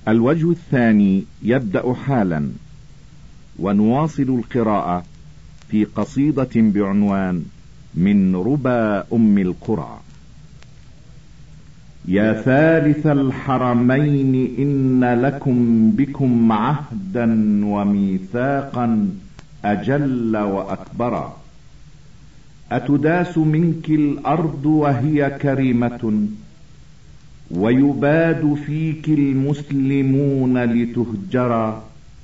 الوجه الثاني يبدأ حالا، ونواصل القراءة في قصيدة بعنوان من ربى أم القرى. يا ثالث الحرمين إن لكم بكم عهدا وميثاقا أجل وأكبرا، أتداس منك الأرض وهي كريمة، ويباد فيك المسلمون لتهجرا،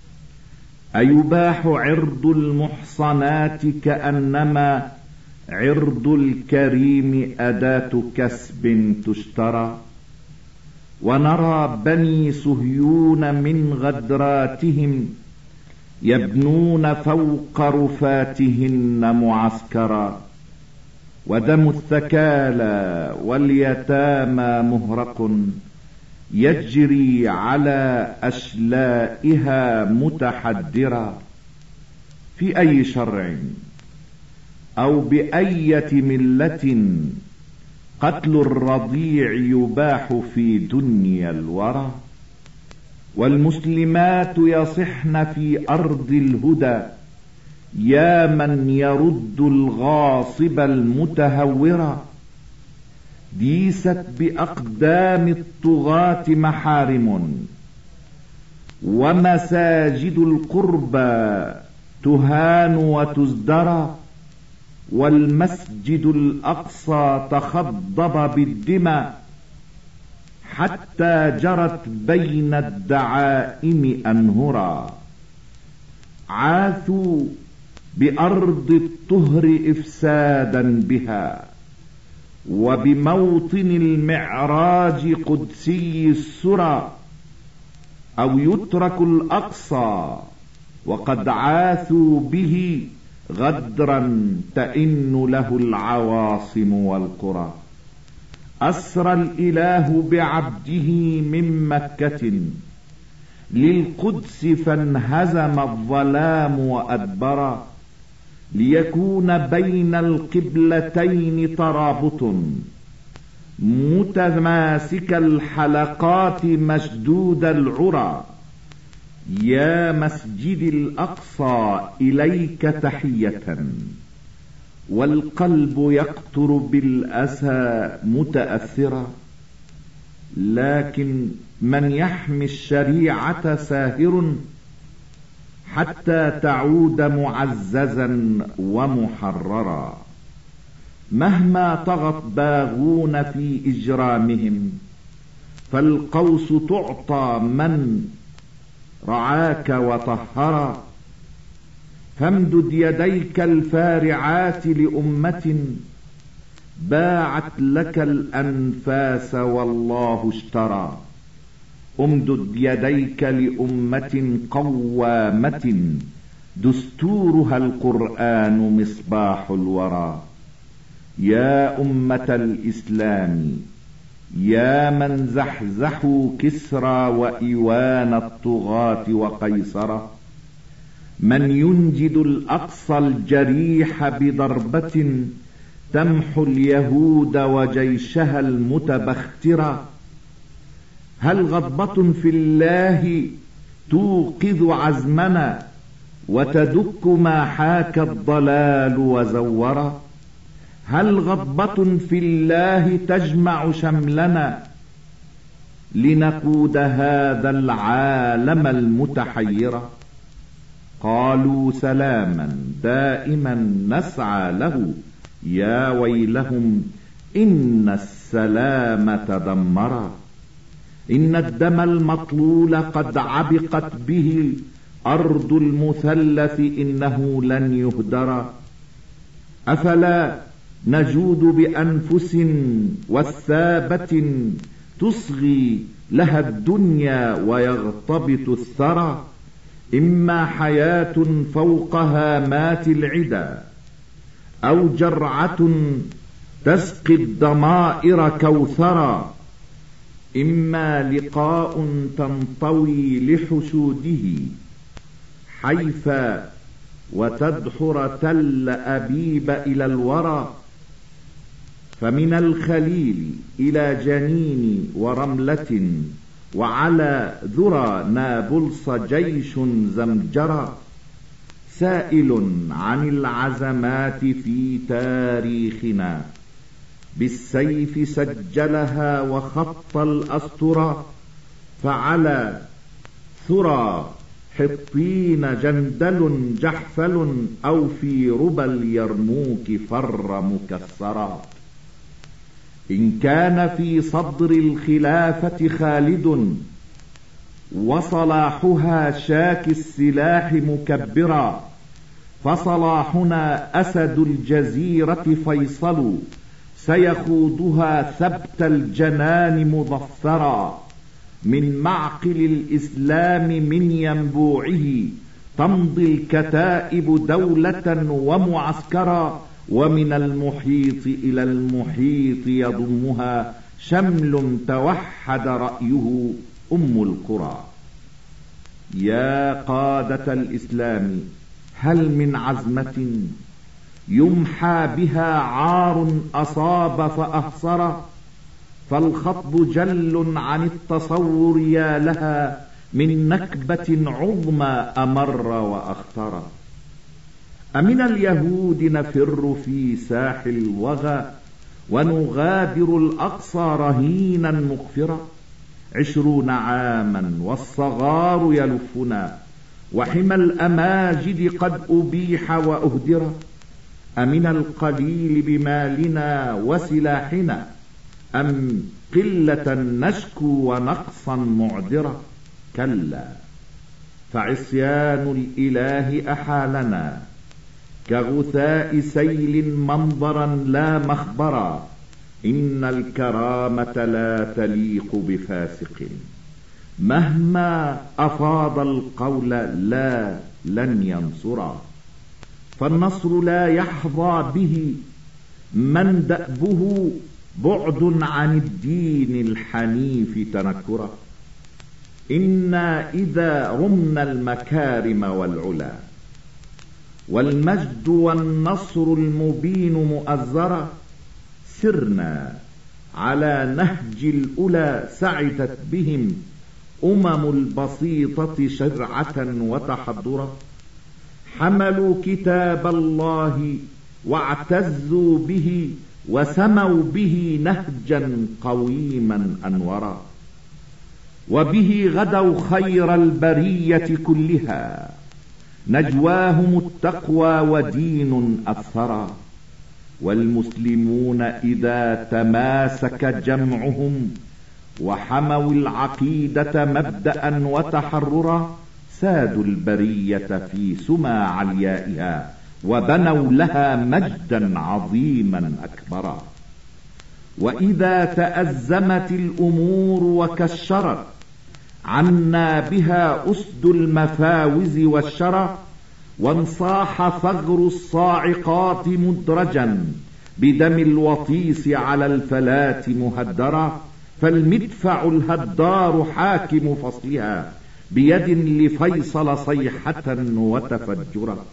أيباح عرض المحصنات كأنما عرض الكريم أداة كسب تشترى، ونرى بني صهيون من غدراتهم يبنون فوق رفاتهن معسكرا، ودم الثكالى واليتامى مهرق يجري على أشلائها متحدرا، في أي شرع أو بأية ملة قتل الرضيع يباح في دنيا الورى، والمسلمات يصحن في أرض الهدى يا من يرد الغاصب المتهورا، ديست بأقدام الطغاة محارم، ومساجد القربى تهان وتزدرى، والمسجد الأقصى تخضب بالدماء، حتى جرت بين الدعائم أنهرا، عاثوا بأرض الطهر إفسادا بها، وبموطن المعراج قدسي السرى، أو يترك الأقصى وقد عاثوا به غدرا تئن له العواصم والقرى. أسرى الإله بعبده من مكة للقدس فانهزم الظلام وأدبرا، ليكون بين القبلتين ترابط متماسك الحلقات مشدود العرى، يا مسجد الأقصى إليك تحية، والقلب يقطر بالأسى متأثرا، لكن من يحمي الشريعة ساهر حتى تعود معززا ومحررا، مهما طغت باغون في إجرامهم فالقوس تعطى من رعاك وطهرا، فامدد يديك الفارعات لأمة باعت لك الأنفاس والله اشترى، امدد يديك لأمة قوامة دستورها القرآن مصباح الورى، يا أمة الإسلام يا من زحزحوا كسرى وإيوان الطغاة وقيصرا، من ينجد الأقصى الجريح بضربة تمحو اليهود وجيشها المتبخترا، هل غضبة في الله توقظ عزمنا وتدك ما حاك الضلال وزورا، هل غضبة في الله تجمع شملنا لنقود هذا العالم المتحيرا، قالوا سلاما دائما نسعى له يا ويلهم إن السلام تدمرا، إن الدم المطلول قد عبقت به أرض المثلث إنه لن يهدرا، أفلا نجود بأنفس وثابة تصغي لها الدنيا ويغتبط الثرى، إما حياة فوق هامات العدا أو جرعة تسقي الضمائر كوثرا، إما لقاء تنطوي لحشوده حيفا وتدحر تل أبيب إلى الورى، فمن الخليل إلى جنين ورملة وعلى ذرى نابلس جيش زمجرى، سائل عن العزمات في تاريخنا، بالسيف سجلها وخط الأسطرة، فعلى ثرى حطين جندل جحفل، أو في ربى اليرموك فر مكسرا. إن كان في صدر الخلافة خالد، وصلاحها شاك السلاح مكبرا، فصلاحنا أسد الجزيرة فيصل، سيخوضها ثبت الجنان مظفرا. من معقل الإسلام من ينبوعه، تمضي الكتائب دولة ومعسكرا، ومن المحيط إلى المحيط يضمها شمل توحد رأيه أم القرى. يا قادة الإسلام، هل من عزمة يمحى بها عار أصاب فأهصر؟ فالخطب جل عن التصور، يا لها من نكبة عظمى أمر وأخطر. أمن اليهود نفر في ساح الوغى، ونغادر الأقصى رهينا مغفرا. 20 عاما والصغار يلفنا، وحمى الأماجد قد أبيح وأهدر. أمن القليل بمالنا وسلاحنا، أم قلة نشكو ونقصا معذرة؟ كلا، فعصيان الإله أحالنا كغثاء سيل منظرا لا مخبرا. إن الكرامة لا تليق بفاسق، مهما أفاض القول لا لن ينصرا. فالنصر لا يحظى به من دأبه بعد عن الدين الحنيف تنكرا. إنا إذا رمنا المكارم والعلا، والمجد والنصر المبين مؤزرا، سرنا على نهج الأولى سعدت بهم البسيطة شرعة وتحضرا. حملوا كتاب الله واعتزوا به، وسموا به نهجا قويما أنورا. وبه غدوا خير البرية كلها، نجواهم التقوى ودين أثرا. والمسلمون إذا تماسك جمعهم، وحموا العقيدة مبدأ وتحررا، سادوا البرية في سمى عليائها، وبنوا لها مجدا عظيما أكبرا. وإذا تأزمت الأمور وكشرت، عنا بها أسد المفاوز والشرى. وانصاح ثغر الصاعقات مدرجا، بدم الوطيس على الفلاة مهدرا. فالمدفع الهدار حاكم فصلها، بيد لفيصل صيحة وتفجرا.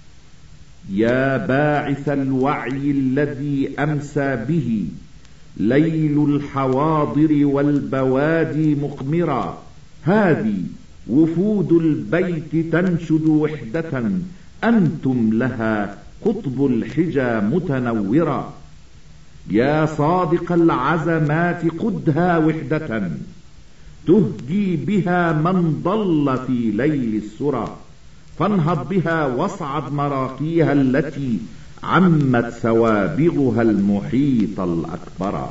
يا باعث الوعي الذي أمسى به ليل الحواضر والبوادي مقمرا، هذه وفود البيت تنشد وحدة، أنتم لها قطب الحجى متنورا. يا صادق العزمات قدها وحدة، تهدي بها من ضل في ليل السرى. فانهض بها واصعد مراقيها التي عمت سوابغها المحيط الأكبر.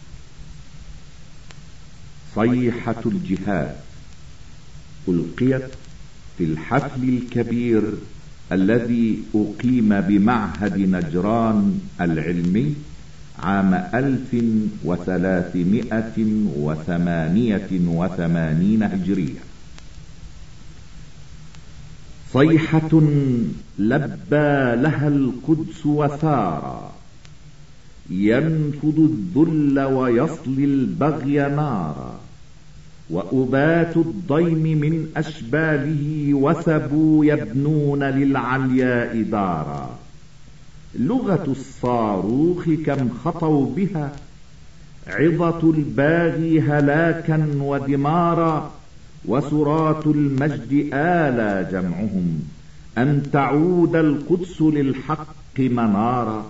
صيحة الجهاد ألقيت في الحفل الكبير الذي أقيم بمعهد نجران العلمي عام 1388 هجرية. صيحة لبى لها القدس وثارا، ينفض الذل ويصلي البغي نارا. وأبات الضيم من أشباله وثبوا يبنون للعلياء دارا. لغة الصاروخ كم خطوا بها، عظة الباغي هلاكا ودمارا، وسرات المجد آلى جمعهم، أن تعود القدس للحق منارا.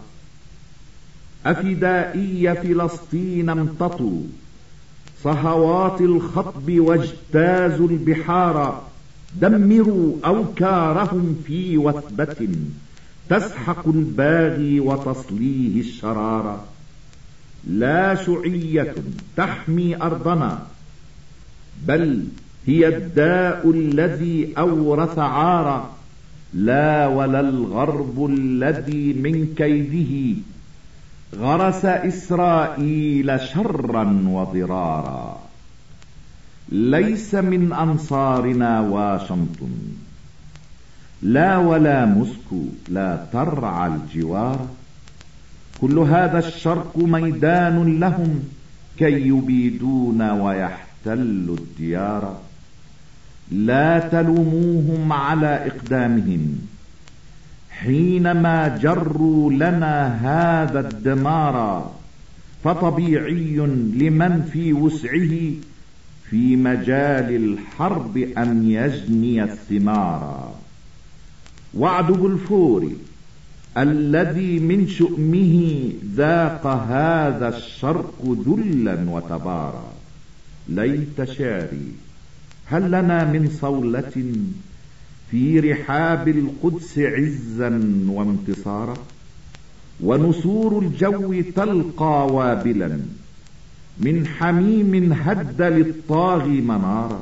أفدائي فلسطين امتطوا صهوات الخطب واجتازوا البحار، دمروا أوكارهم في وثبة، تسحق الباغي وتصليه الشرارة. لا شعية تحمي أرضنا، بل هي الداء الذي أورث عارا، لا ولا الغرب الذي من كيده غرس إسرائيل شرا وضرارا. ليس من أنصارنا واشنطن، لا ولا موسكو لا ترعى الجوار، كل هذا الشرق ميدان لهم كي يبيدون ويحتلوا الديار. لا تلوموهم على إقدامهم حينما جروا لنا هذا الدمار، فطبيعي لمن في وسعه في مجال الحرب أن يجني الثمار. وعد بلفور الذي من شؤمه ذاق هذا الشرق ذلا وتبارا. ليت شعري هل لنا من صولة في رحاب القدس عزا وانتصارا، ونسور الجو تلقى وابلا من حميم هد للطاغي منارا.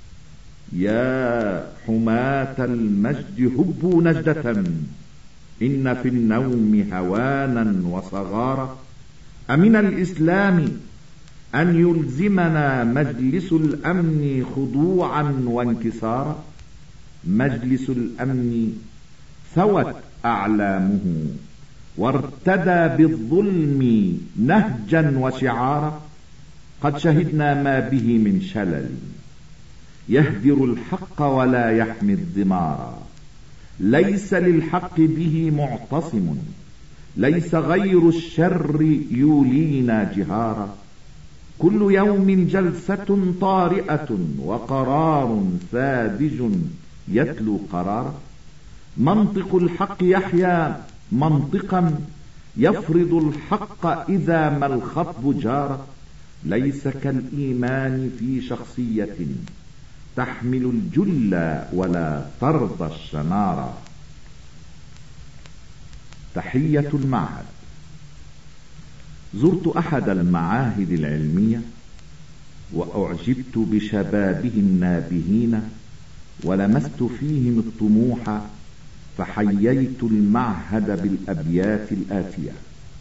يا حماة المجد هبوا نجدة، إن في النوم هوانا وصغارا. أمن الإسلام أن يلزمنا مجلس الأمن خضوعا وانكسارا. مجلس الأمن ثوت أعلامه وارتدى بالظلم نهجا وشعارا. قد شهدنا ما به من شلل، يهدر الحق ولا يحمي الضمارا. ليس للحق به معتصم، ليس غير الشر يولينا جهارا. كل يوم جلسة طارئة وقرار ساذج يتلو قرارا. منطق الحق يحيا منطقا يفرض الحق إذا ما الخطب جار. ليس كالإيمان في شخصية تحمل الجل ولا ترضى الشنارا. تحية المعهد. زرت أحد المعاهد العلمية وأعجبت بشبابه النابهين، ولمست فيهم الطموح، فحييت المعهد بالأبيات الآتية: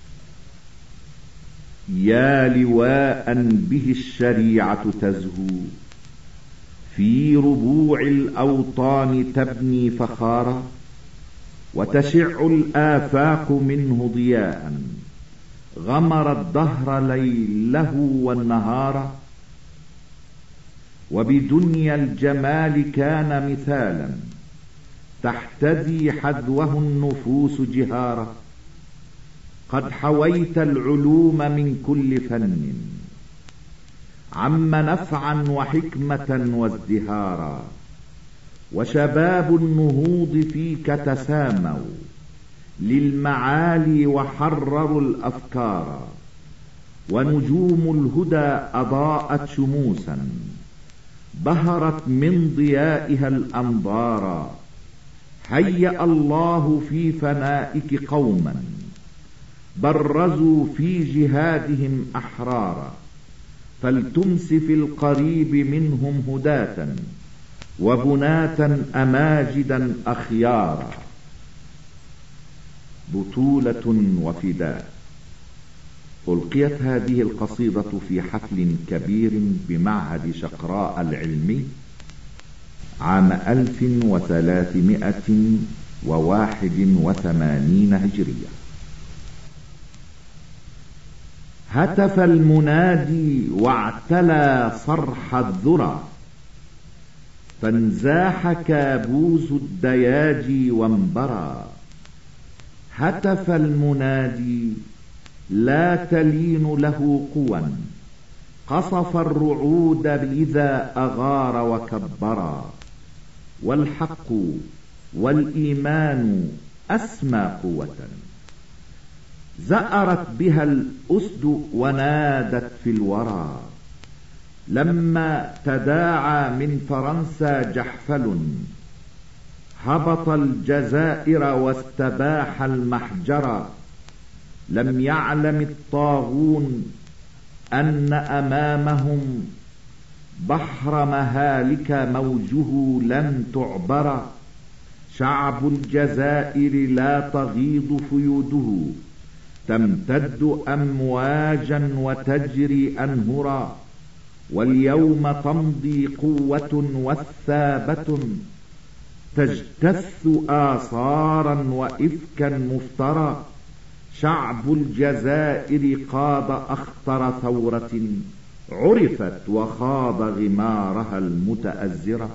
يا لواء به الشريعة تزهو، في ربوع الأوطان تبني فخارا، وتشع الآفاق منه ضياء، غمر الدهر ليله والنهار. وبدنيا الجمال كان مثالا، تحتذي حذوه النفوس جهارا. قد حويت العلوم من كل فن، عم نفعا وحكمة وازدهارا. وشباب النهوض فيك تساموا للمعالي وحرروا الأفكار. ونجوم الهدى أضاءت شموسا، بهرت من ضيائها الأنظار. هيأ الله في فنائك قوما، برزوا في جهادهم أحرارا. فلتمس في القريب منهم هداة، وبناة أماجدا أخيارا. بطولة وفداء. ألقيت هذه القصيدة في حفل كبير بمعهد شقراء العلمي عام 1381 هجرية. هتف المنادي واعتلى صرح الذرى، فانزاح كابوس الدياجي وانبرى. هتف المنادي لا تلين له قوى، قصف الرعود إذا أغار وكبرا. والحق والإيمان أسمى قوة، زأرت بها الأسد ونادت في الورى. لما تداعى من فرنسا جحفل، هبط الجزائر واستباح المحجر. لم يعلم الطاغون أن أمامهم بحر مهالك موجه لن تعبر. شعب الجزائر لا تغيض فيوده، تمتد أمواجا وتجري أنهرا. واليوم تمضي قوة وثابة، تجتث آثارا وإفكا مفترى. شعب الجزائر قاد أخطر ثورة، عرفت وخاض غمارها المتأزرة.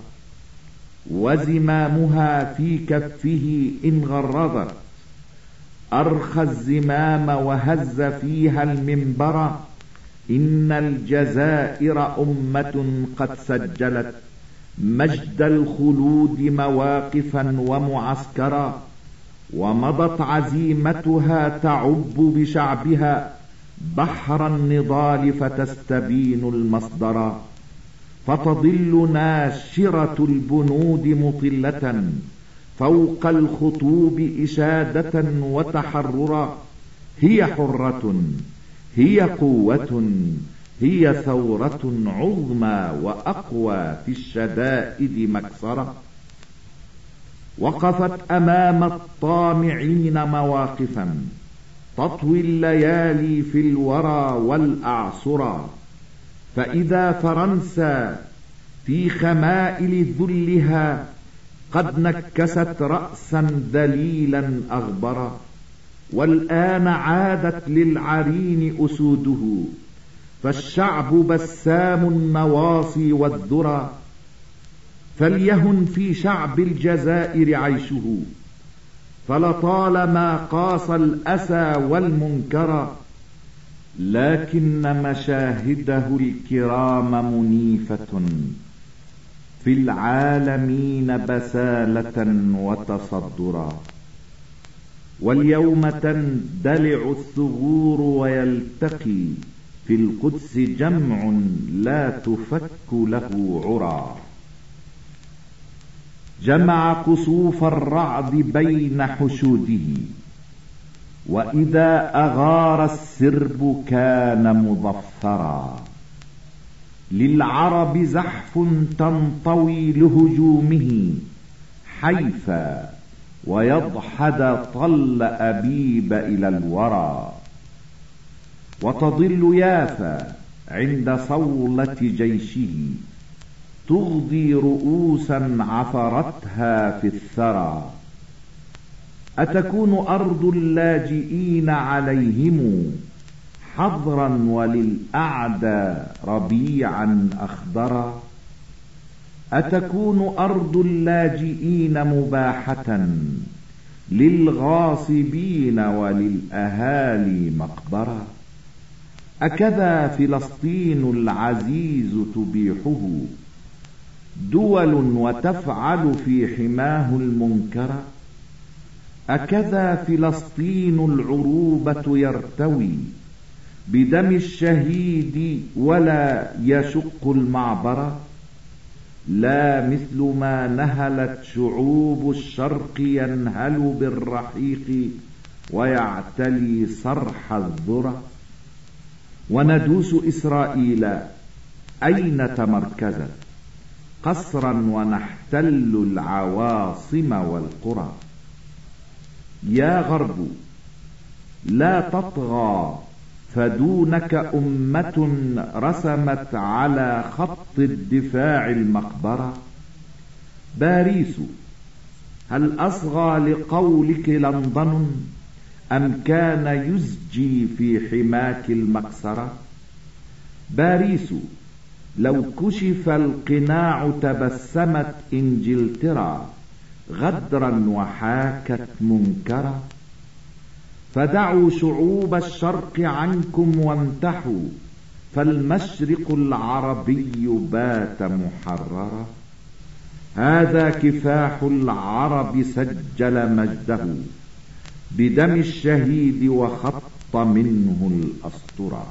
وزمامها في كفه إن غرضت، أرخى الزمام وهز فيها المنبر. إن الجزائر أمة قد سجلت مجد الخلود مواقفا ومعسكرا. ومضت عزيمتها تعب بشعبها بحر النضال فتستبين المصدر. فتظل ناشرة البنود مطلة فوق الخطوب إشادة وتحررا. هي حرة، هي قوة، هي ثورة عظمى وأقوى في الشدائد مكسرة. وقفت أمام الطامعين مواقفا تطوي الليالي في الورى والأعصرا. فإذا فرنسا في خمائل ذلها قد نكست رأسا ذليلا أغبرا. والآن عادت للعرين أسوده، فالشعب بسام النواصي والذرى. فليهن في شعب الجزائر عيشه، فلطالما قاس الأسى والمنكرا. لكن مشاهده الكرام منيفة، في العالمين بسالة وتصدرا. واليوم تندلع الثغور ويلتقي في القدس جمع لا تفك له عرى. جمع قصوف الرعد بين حشوده، وإذا أغار السرب كان مظفرا. للعرب زحف تنطوي لهجومه حيفا، ويضحد طل أبيب إلى الورى. وتظل يافا عند صولة جيشه تغضي رؤوسا عثرتها في الثرى. أتكون أرض اللاجئين عليهم حضرا وللأعداء ربيعا أخضرا. أتكون أرض اللاجئين مباحة للغاصبين وللأهالي مقبرا. أكذا فلسطين العزيز تبيحه دول وتفعل في حماه المنكر. أكذا فلسطين العروبة يرتوي بدم الشهيد ولا يشق المعبر. لا مثل ما نهلت شعوب الشرق ينهل بالرحيق ويعتلي صرح الذرة. وندوس إسرائيل أين تمركزت قصرا ونحتل العواصم والقرى. يا غرب لا تطغى، فدونك أمة رسمت على خط الدفاع المقبرة. باريس هل أصغى لقولك لندن، أم كان يزجي في حماك المقصرة؟ باريس لو كشف القناع تبسمت إنجلترا غدرا وحاكت منكرا. فدعوا شعوب الشرق عنكم وامتحوا، فالمشرق العربي بات محررا. هذا كفاح العرب سجل مجده، بدم الشهيد وخط منه الأسطرا.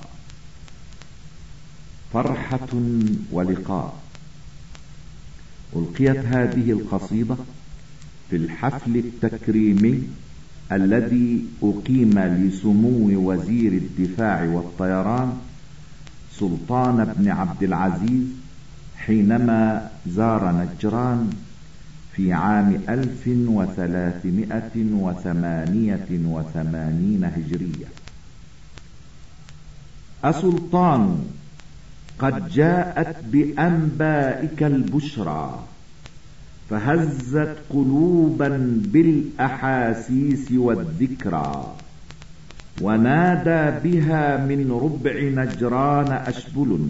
فرحة ولقاء. ألقيت هذه القصيدة في الحفل التكريمي الذي أقيم لسمو وزير الدفاع والطيران سلطان بن عبد العزيز حينما زار نجران في عام 1388 هجرية. أسلطان، قد جاءت بأنبائك البشرى، فهزت قلوبا بالأحاسيس والذكرى، ونادى بها من ربع نجران أشبل،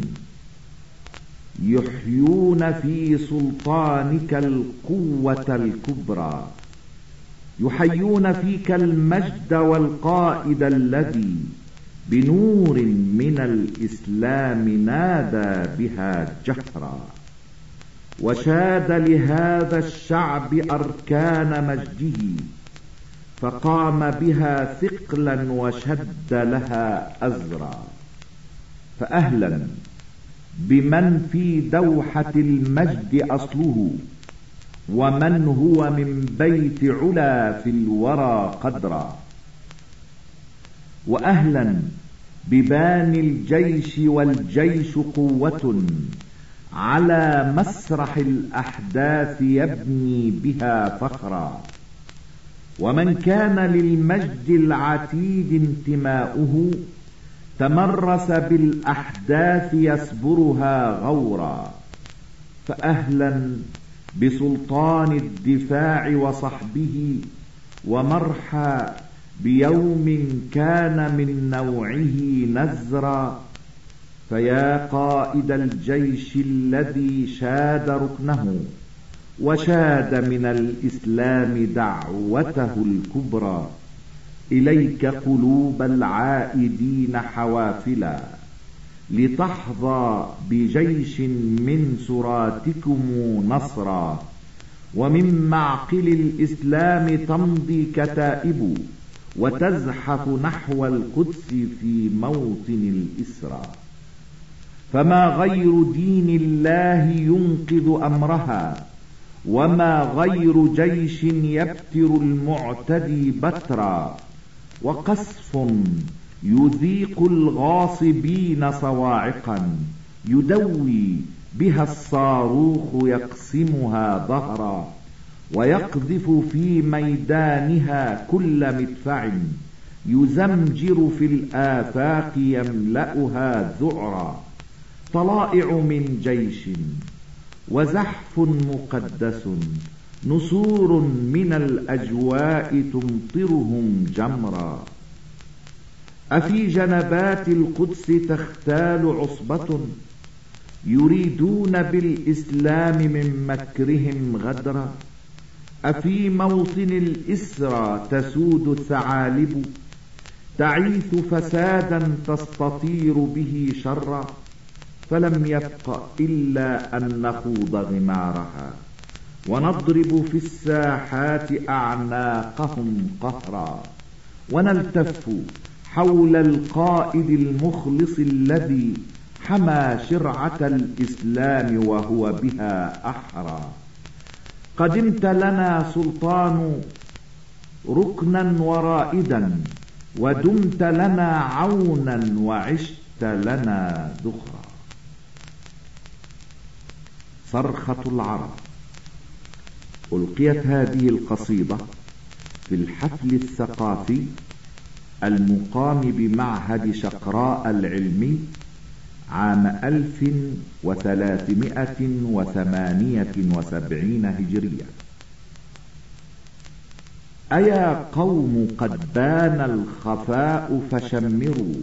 يحيون في سلطانك القوة الكبرى، يحيون فيك المجد والقائد الذي بنور من الإسلام نادى بها جهرا، وشاد لهذا الشعب أركان مجده، فقام بها ثقلا وشد لها أزرا. فأهلا بمن في دوحة المجد أصله، ومن هو من بيت علا في الورى قدرا. وأهلا بباني الجيش، والجيش قوة على مسرح الأحداث يبني بها فخرا. ومن كان للمجد العتيد انتماؤه، تمرس بالأحداث يسبرها غورا. فأهلا بسلطان الدفاع وصحبه، ومرحى بيوم كان من نوعه نزرا. فيا قائد الجيش الذي شاد ركنه، وشاد من الإسلام دعوته الكبرى، إليك قلوب العائدين حوافلا، لتحظى بجيش من سراتكم نصرا. ومن معقل الإسلام تمضي كتائب، وتزحف نحو القدس في موطن الإسرى. فما غير دين الله ينقذ أمرها، وما غير جيش يبتر المعتدي بترا. وقصف يذيق الغاصبين صواعقا، يدوي بها الصاروخ يقسمها ظهرا، ويقذف في ميدانها كل مدفع، يزمجر في الآفاق يملأها ذعرا. طلائع من جيش وزحف مقدس، نسور من الأجواء تمطرهم جمرا. أفي جنبات القدس تختال عصبة، يريدون بالإسلام من مكرهم غدرا. أفي موطن الإسرى تسود الثعالب، تعيث فسادا تستطير به شرا. فلم يبق إلا أن نخوض غمارها، ونضرب في الساحات أعناقهم قهرا، ونلتف حول القائد المخلص الذي حمى شرعة الإسلام وهو بها أحرى. قدمت لنا سلطان ركنا ورائدا، ودمت لنا عونا وعشت لنا ذخرا. صرخة العرب. ألقيت هذه القصيدة في الحفل الثقافي المقام بمعهد شقراء العلمي عام 1378 هجرية. أيا قوم قد بان الخفاء فشمروا،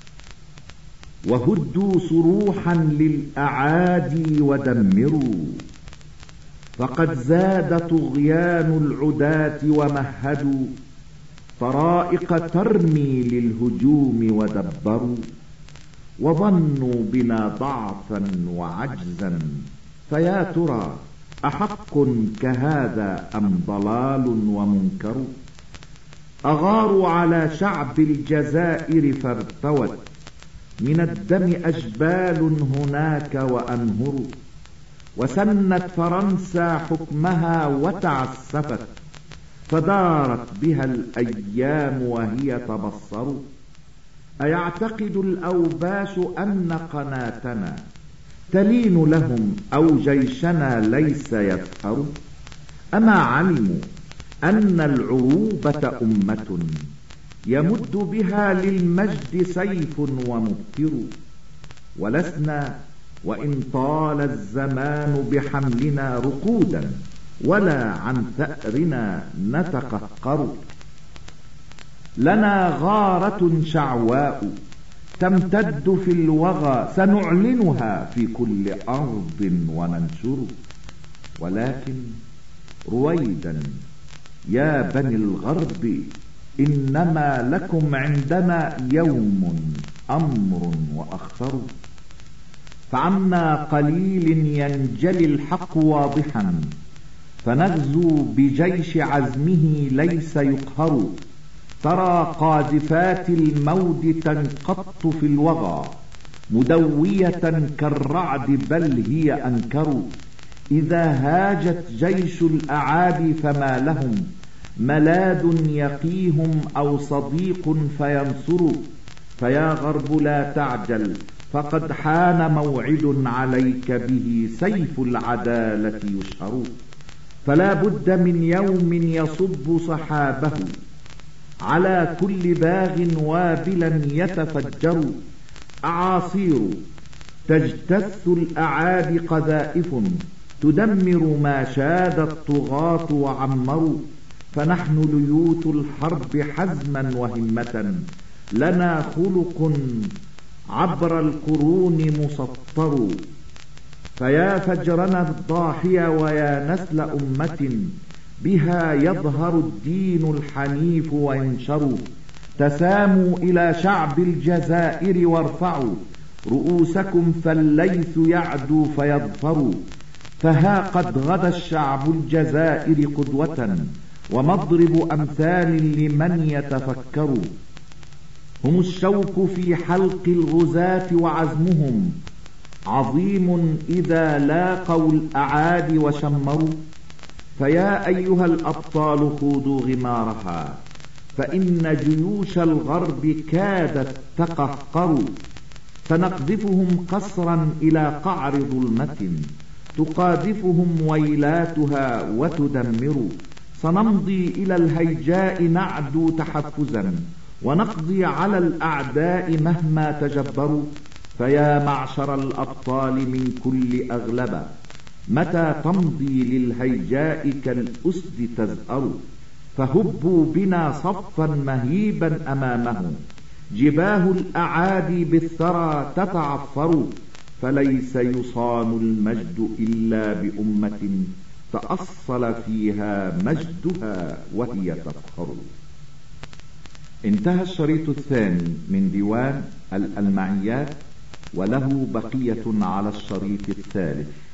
وهدوا صروحا للأعادي ودمروا. فقد زاد طغيان العداة ومهدوا، طرائق ترمي للهجوم ودبروا، وظنوا بنا ضعفا وعجزا، فيا ترى أحق كهذا أم ضلال ومنكر؟ أغاروا على شعب الجزائر فارتوت، من الدم أجبال هناك وأنهر، وسنت فرنسا حكمها وتعسفت، فدارت بها الأيام وهي تبصر. أيعتقد الأوباش أن قناتنا تلين لهم أو جيشنا ليس يفخر؟ أما علموا أن العروبة أمة يمد بها للمجد سيف ومبتر، ولسنا وإن طال الزمان بحملنا رقودا، ولا عن ثأرنا نتقهقر. لنا غارة شعواء تمتد في الوغى، سنعلنها في كل أرض وننشر. ولكن رويدا يا بني الغرب، إنما لكم عندنا يوم أمر وأخطر. فعنا قليل ينجلي الحق واضحا، فنغزو بجيش عزمه ليس يقهر. ترى قاذفات الموت تنقط في الوغى، مدوية كالرعد بل هي أنكر. إذا هاجت جيش الأعادي فما لهم ملاذ يقيهم أو صديق فينصر. فيا غرب لا تعجل، فقد حان موعد عليك به سيف العدالة يشهر. فلا بد من يوم يصب صحابه على كل باغ وابلا يتفجر. أعاصير تجتث الأعادي، قذائف تدمر ما شاد الطغاة وعمروا. فنحن ليوت الحرب حزما وهمة، لنا خلق عبر القرون مسطر. فيا فجرنا الضاحية ويا نسل أمة بها يظهر الدين الحنيف وينشر. تساموا إلى شعب الجزائر وارفعوا رؤوسكم، فالليث يعدو فيظفر. فها قد غدا الشعب الجزائر قدوة، ومضرب أمثال لمن يتفكر. هم الشوك في حلق الغزاة، وعزمهم عظيم إذا لاقوا الأعادي وشمروا. فيا أيها الأبطال خوضوا غمارها، فإن جيوش الغرب كادت تقهقر. فنقذفهم قسرا إلى قعر ظلمة، تقاذفهم ويلاتها وتدمر. سنمضي إلى الهيجاء نعدو تحفزا، ونقضي على الأعداء مهما تجبروا. فيا معشر الأبطال من كل أغلب، متى تمضي للهيجاء كالأسد تزأر. فهبوا بنا صفا مهيبا أمامه، جباه الأعادي بالثرى تتعفر. فليس يصان المجد إلا بأمة تأصل فيها مجدها وهي تفخر. انتهى الشريط الثاني من ديوان الألمعيات، وله بقية على الشريط الثالث.